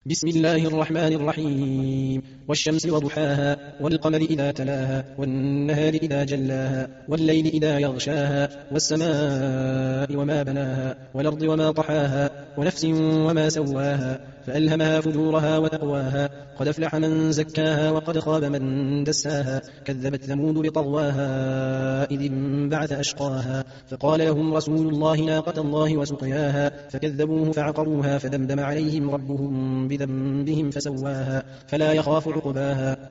بسم الله الرحمن الرحيم. والشمس وضحاها والقمر إذا تلاها والنهار إذا جلاها والليل إذا يغشاها والسماء وما بناها والأرض وما طحاها ونفس وما سواها فألهمها فجورها وتقواها قد أفلح من زكاها وقد خاب من دساها كذبت ثمود بطغواها إذ انبعث أشقاها فقال لهم رسول الله ناقة الله وسقياها فكذبوه فعقروها فدمدم عليهم ربهم بذنبهم فسواها فلا يخاف عقباها.